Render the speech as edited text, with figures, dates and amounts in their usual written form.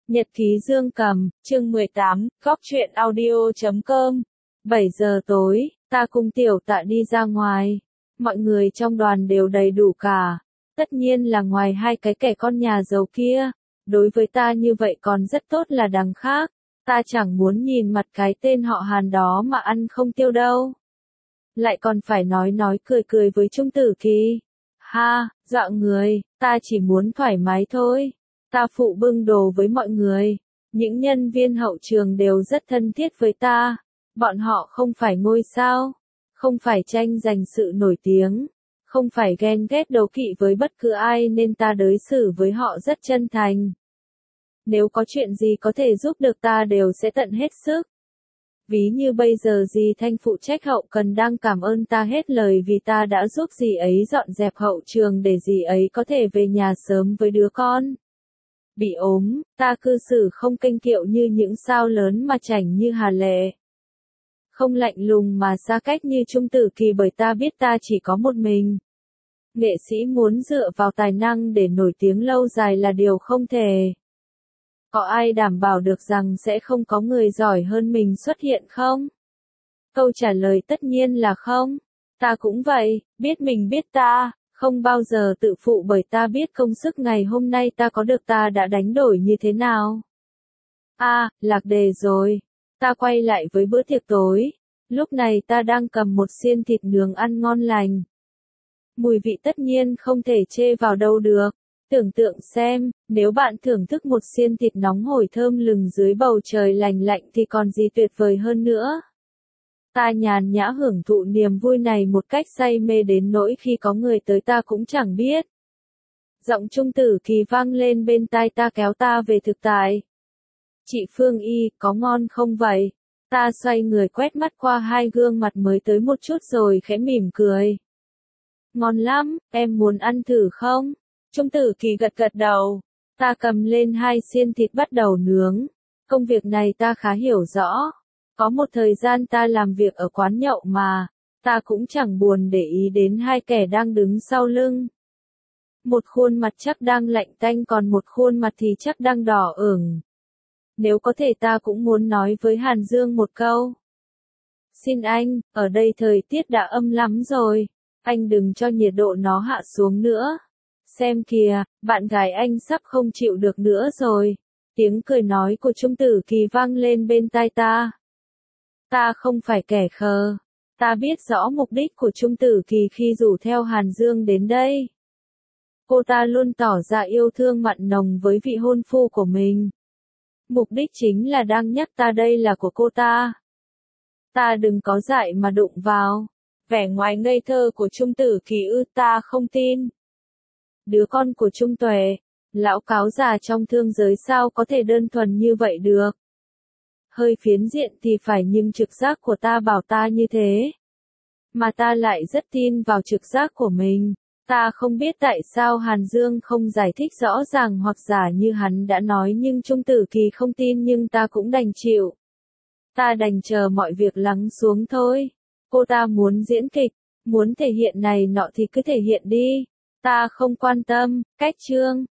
Nhật ký Dương Cầm, chương 18, góc truyện audio.com. 7 giờ tối, ta cùng Tiểu Tạ đi ra ngoài. Mọi người trong đoàn đều đầy đủ cả. Tất nhiên là ngoài hai cái kẻ con nhà giàu kia. Đối với ta như vậy còn rất tốt là đằng khác. Ta chẳng muốn nhìn mặt cái tên họ Hàn đó mà ăn không tiêu đâu. Lại còn phải nói cười với Trung Tử Kỳ. Ha, dọa người, ta chỉ muốn thoải mái thôi. Ta phụ bưng đồ với mọi người. Những nhân viên hậu trường đều rất thân thiết với ta. Bọn họ không phải ngôi sao. Không phải tranh giành sự nổi tiếng. Không phải ghen ghét đố kỵ với bất cứ ai nên ta đối xử với họ rất chân thành. Nếu có chuyện gì có thể giúp được ta đều sẽ tận hết sức. Ví như bây giờ dì Thanh phụ trách hậu cần đang cảm ơn ta hết lời vì ta đã giúp dì ấy dọn dẹp hậu trường để dì ấy có thể về nhà sớm với đứa con. Bị ốm, ta cư xử không kênh kiệu như những sao lớn mà chảnh như Hà Lệ. Không lạnh lùng mà xa cách như Trung Tử Kỳ bởi ta biết ta chỉ có một mình. Nghệ sĩ muốn dựa vào tài năng để nổi tiếng lâu dài là điều không thể. Có ai đảm bảo được rằng sẽ không có người giỏi hơn mình xuất hiện không? Câu trả lời tất nhiên là không. Ta cũng vậy, biết mình biết ta, không bao giờ tự phụ bởi ta biết công sức ngày hôm nay ta có được ta đã đánh đổi như thế nào. Lạc đề rồi. Ta quay lại với bữa tiệc tối. Lúc này ta đang cầm một xiên thịt nướng ăn ngon lành. Mùi vị tất nhiên không thể chê vào đâu được. Tưởng tượng xem, nếu bạn thưởng thức một xiên thịt nóng hổi thơm lừng dưới bầu trời lành lạnh thì còn gì tuyệt vời hơn nữa. Ta nhàn nhã hưởng thụ niềm vui này một cách say mê đến nỗi khi có người tới ta cũng chẳng biết. Giọng Trung Tử Kỳ vang lên bên tai ta kéo ta về thực tại. Chị Phương Y, có ngon không vậy? Ta xoay người quét mắt qua hai gương mặt mới tới một chút rồi khẽ mỉm cười. Ngon lắm, em muốn ăn thử không? Trung Tử Kỳ gật gật đầu. Ta cầm lên hai xiên thịt bắt đầu nướng. Công việc này ta khá hiểu rõ. Có một thời gian ta làm việc ở quán nhậu mà. Ta cũng chẳng buồn để ý đến hai kẻ đang đứng sau lưng. Một khuôn mặt chắc đang lạnh tanh còn một khuôn mặt thì chắc đang đỏ ửng. Nếu có thể ta cũng muốn nói với Hàn Dương một câu. Xin anh, ở đây thời tiết đã âm lắm rồi. Anh đừng cho nhiệt độ nó hạ xuống nữa. Xem kìa, bạn gái anh sắp không chịu được nữa rồi. Tiếng cười nói của Trung Tử Kỳ vang lên bên tai ta. Ta không phải kẻ khờ. Ta biết rõ mục đích của Trung Tử Kỳ khi rủ theo Hàn Dương đến đây. Cô ta luôn tỏ ra yêu thương mặn nồng với vị hôn phu của mình. Mục đích chính là đang nhắc ta đây là của cô ta. Ta đừng có dại mà đụng vào. Vẻ ngoài ngây thơ của Trung Tử Kỳ ta không tin. Đứa con của Trung Tuệ, lão cáo già trong thương giới sao có thể đơn thuần như vậy được. Hơi phiến diện thì phải nhưng trực giác của ta bảo ta như thế. Mà ta lại rất tin vào trực giác của mình. Ta không biết tại sao Hàn Dương không giải thích rõ ràng hoặc giả như hắn đã nói nhưng Trung Tử Kỳ không tin nhưng ta cũng đành chịu. Ta đành chờ mọi việc lắng xuống thôi. Cô ta muốn diễn kịch, muốn thể hiện này nọ thì cứ thể hiện đi. Ta không quan tâm, cách chương.